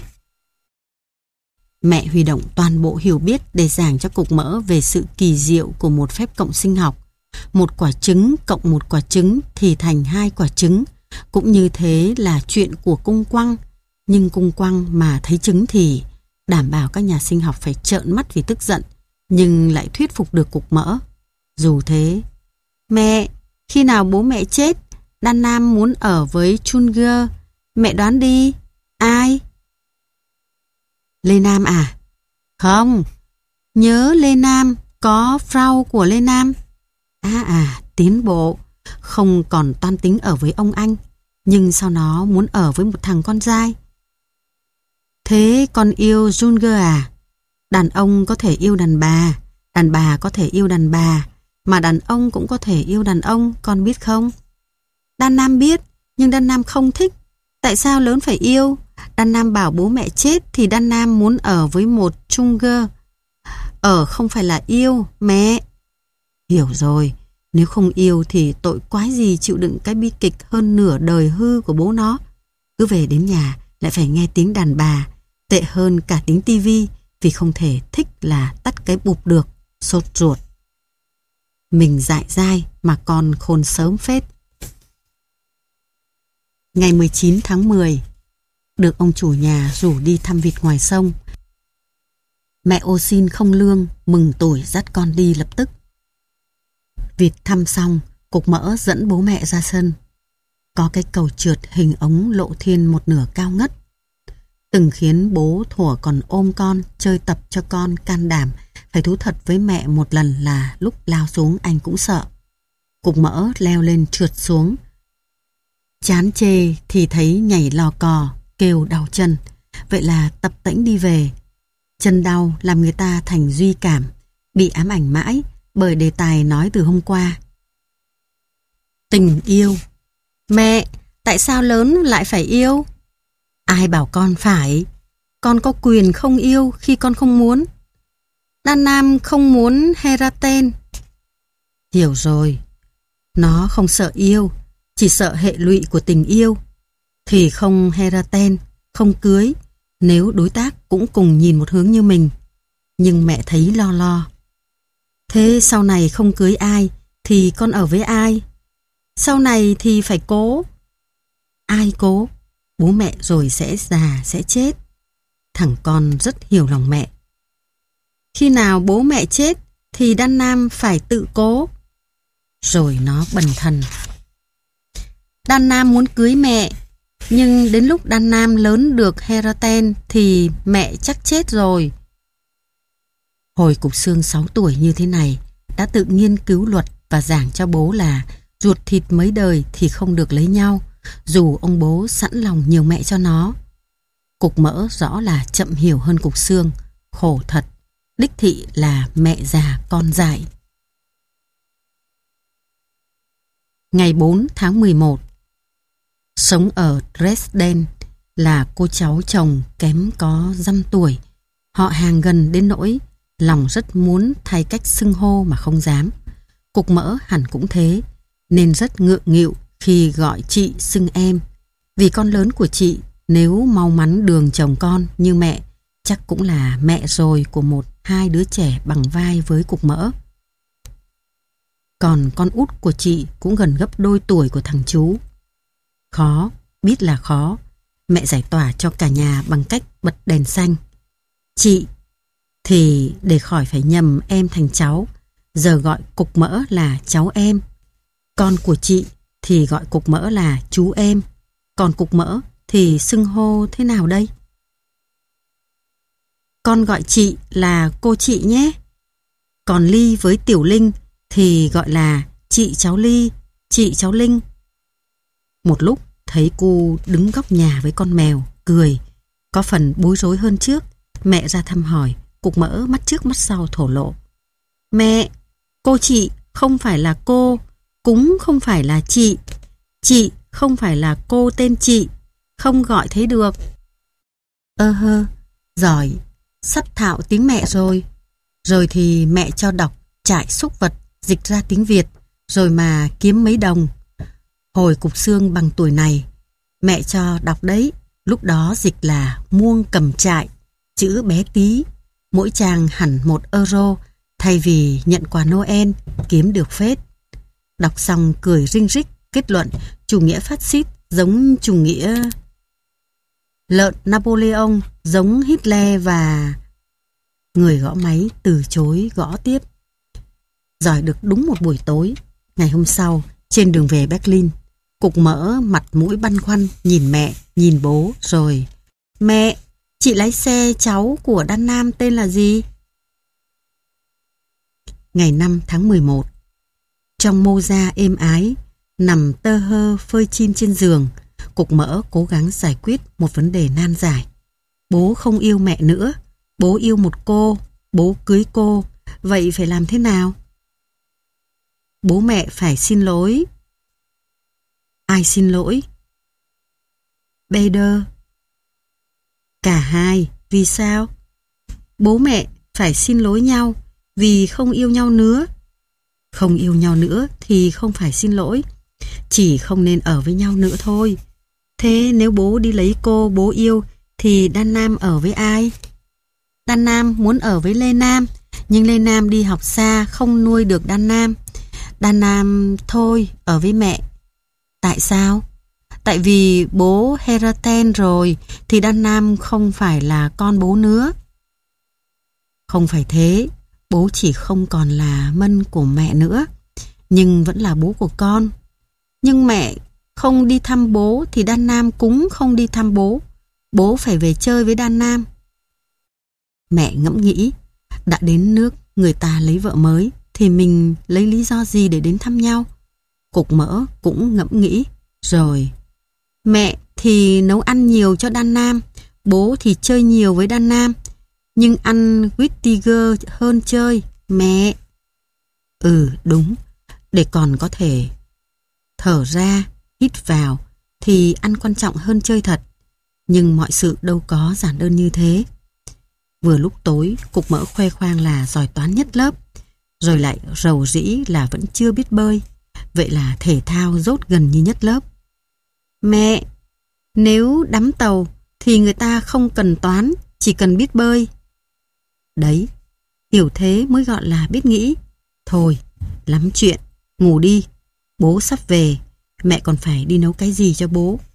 Speaker 1: Mẹ huy động toàn bộ hiểu biết để giảng cho Cục Mỡ về sự kỳ diệu của một phép cộng sinh học. Một quả trứng cộng một quả trứng thì thành hai quả trứng. Cũng như thế là chuyện của cung quăng. Nhưng cung quăng mà thấy trứng thì đảm bảo các nhà sinh học phải trợn mắt vì tức giận, nhưng lại thuyết phục được Cục Mỡ. Dù thế, mẹ, khi nào bố mẹ chết, đàn nam muốn ở với Chunger, mẹ đoán đi, ai? Lê Nam à? Không, nhớ Lê Nam, có frau của Lê Nam. À à, tiến bộ, không còn toan tính ở với ông anh, nhưng sao nó muốn ở với một thằng con trai? Thế con yêu Junger à? Đàn ông có thể yêu đàn bà, đàn bà có thể yêu đàn bà, mà đàn ông cũng có thể yêu đàn ông, con biết không? Đàn nam biết, nhưng đàn nam không thích. Tại sao lớn phải yêu? Đàn nam bảo bố mẹ chết thì đàn nam muốn ở với một Junger. Ở không phải là yêu, mẹ. Hiểu rồi, nếu không yêu thì tội quái gì chịu đựng cái bi kịch hơn nửa đời hư của bố nó. Cứ về đến nhà lại phải nghe tiếng đàn bà, tệ hơn cả tiếng tivi, vì không thể thích là tắt cái bụp được, sốt ruột. Mình dại dai mà con khôn sớm phết. Ngày mười chín tháng mười, được ông chủ nhà rủ đi thăm vịt ngoài sông. Mẹ ô xin không lương, mừng tuổi dắt con đi lập tức. Vịt thăm xong, Cục Mỡ dẫn bố mẹ ra sân. Có cái cầu trượt hình ống lộ thiên một nửa cao ngất. Từng khiến bố thuở còn ôm con, chơi tập cho con can đảm, phải thú thật với mẹ một lần là lúc lao xuống anh cũng sợ. Cục Mỡ leo lên trượt xuống. Chán chê thì thấy nhảy lò cò, kêu đau chân. Vậy là tập tễnh đi về. Chân đau làm người ta thành duy cảm, bị ám ảnh mãi bởi đề tài nói từ hôm qua. Tình yêu. Mẹ, tại sao lớn lại phải yêu? Ai bảo con phải? Con có quyền không yêu khi con không muốn. Đàn nam không muốn Heraten. Hiểu rồi. Nó không sợ yêu, chỉ sợ hệ lụy của tình yêu. Thì không Heraten, không cưới, nếu đối tác cũng cùng nhìn một hướng như mình. Nhưng mẹ thấy lo lo. Thế sau này không cưới ai thì con ở với ai? Sau này thì phải cố. Ai cố? Bố mẹ rồi sẽ già, sẽ chết. Thằng con rất hiểu lòng mẹ. Khi nào bố mẹ chết thì đàn nam phải tự cố. Rồi nó bần thần. Đàn nam muốn cưới mẹ, nhưng đến lúc đàn nam lớn được Heraten thì mẹ chắc chết rồi. Hồi Cục Xương sáu tuổi như thế này, đã tự nghiên cứu luật và giảng cho bố là ruột thịt mấy đời thì không được lấy nhau, dù ông bố sẵn lòng nhiều mẹ cho nó. Cục Mỡ rõ là chậm hiểu hơn Cục Xương, khổ thật, đích thị là mẹ già con dại. Ngày bốn tháng mười một, sống ở Dresden là cô cháu chồng kém có dăm tuổi, họ hàng gần đến nỗi lòng rất muốn thay cách xưng hô mà không dám. Cục Mỡ hẳn cũng thế, nên rất ngượng nghịu khi gọi chị xưng em. Vì con lớn của chị nếu mau mắn đường chồng con như mẹ, chắc cũng là mẹ rồi của một hai đứa trẻ bằng vai với Cục Mỡ. Còn con út của chị cũng gần gấp đôi tuổi của thằng chú. Khó, biết là khó. Mẹ giải tỏa cho cả nhà bằng cách bật đèn xanh. Chị thì để khỏi phải nhầm em thành cháu, giờ gọi Cục Mỡ là cháu em. Con của chị thì gọi Cục Mỡ là chú em. Còn Cục Mỡ thì xưng hô thế nào đây? Con gọi chị là cô chị nhé. Còn Ly với Tiểu Linh thì gọi là chị cháu Ly, chị cháu Linh. Một lúc thấy cu đứng góc nhà với con mèo, cười, có phần bối rối hơn trước. Mẹ ra thăm hỏi, Cục Mỡ mắt trước mắt sau thổ lộ. Mẹ, cô chị không phải là cô, cũng không phải là chị. Chị không phải là cô tên chị, không gọi thế được. Ơ hơ, giỏi, sắp thạo tiếng mẹ rồi. Rồi thì mẹ cho đọc Trại Súc Vật dịch ra tiếng Việt, rồi mà kiếm mấy đồng. Hồi Cục Xương bằng tuổi này, mẹ cho đọc đấy, lúc đó dịch là Muông Cầm Trại, chữ bé tí, mỗi trang hẳn một euro, thay vì nhận quà Noel, kiếm được phết. Đọc xong cười rinh rích, kết luận chủ nghĩa phát xít giống chủ nghĩa lợn Napoleon, giống Hitler và... Người gõ máy từ chối gõ tiếp. Giỏi được đúng một buổi tối. Ngày hôm sau, trên đường về Berlin, Cục Mỡ mặt mũi băn khoăn nhìn mẹ, nhìn bố rồi. Mẹ, chị lái xe cháu của Đan Nam tên là gì? Ngày năm tháng mười một, trong mô da êm ái, nằm tơ hơ phơi chim trên giường, Cục Mỡ cố gắng giải quyết một vấn đề nan giải. Bố không yêu mẹ nữa, bố yêu một cô, bố cưới cô, vậy phải làm thế nào? Bố mẹ phải xin lỗi. Ai xin lỗi? Bader. Cả hai, vì sao? Bố mẹ phải xin lỗi nhau vì không yêu nhau nữa. Không yêu nhau nữa thì không phải xin lỗi, chỉ không nên ở với nhau nữa thôi. Thế nếu bố đi lấy cô bố yêu thì Đan Nam ở với ai? Đan Nam muốn ở với Lê Nam, nhưng Lê Nam đi học xa không nuôi được Đan Nam. Đan Nam thôi ở với mẹ. Tại sao? Tại vì bố Heraten rồi thì Đan Nam không phải là con bố nữa. Không phải thế, bố chỉ không còn là mân của mẹ nữa, nhưng vẫn là bố của con. Nhưng mẹ không đi thăm bố thì Đan Nam cũng không đi thăm bố. Bố phải về chơi với Đan Nam. Mẹ ngẫm nghĩ, đã đến nước người ta lấy vợ mới thì mình lấy lý do gì để đến thăm nhau? Cục Mỡ cũng ngẫm nghĩ, rồi. Mẹ thì nấu ăn nhiều cho Đan Nam, bố thì chơi nhiều với Đan Nam, nhưng ăn Whittaker hơn chơi, mẹ. Ừ, đúng, để còn có thể thở ra, hít vào thì ăn quan trọng hơn chơi thật. Nhưng mọi sự đâu có giản đơn như thế. Vừa lúc tối, Cục Mỡ khoe khoang là giỏi toán nhất lớp, rồi lại rầu rĩ là vẫn chưa biết bơi. Vậy là thể thao dốt gần như nhất lớp. Mẹ, nếu đắm tàu thì người ta không cần toán, chỉ cần biết bơi. Đấy, hiểu thế mới gọi là biết nghĩ. Thôi, lắm chuyện, ngủ đi. Bố sắp về, mẹ còn phải đi nấu cái gì cho bố.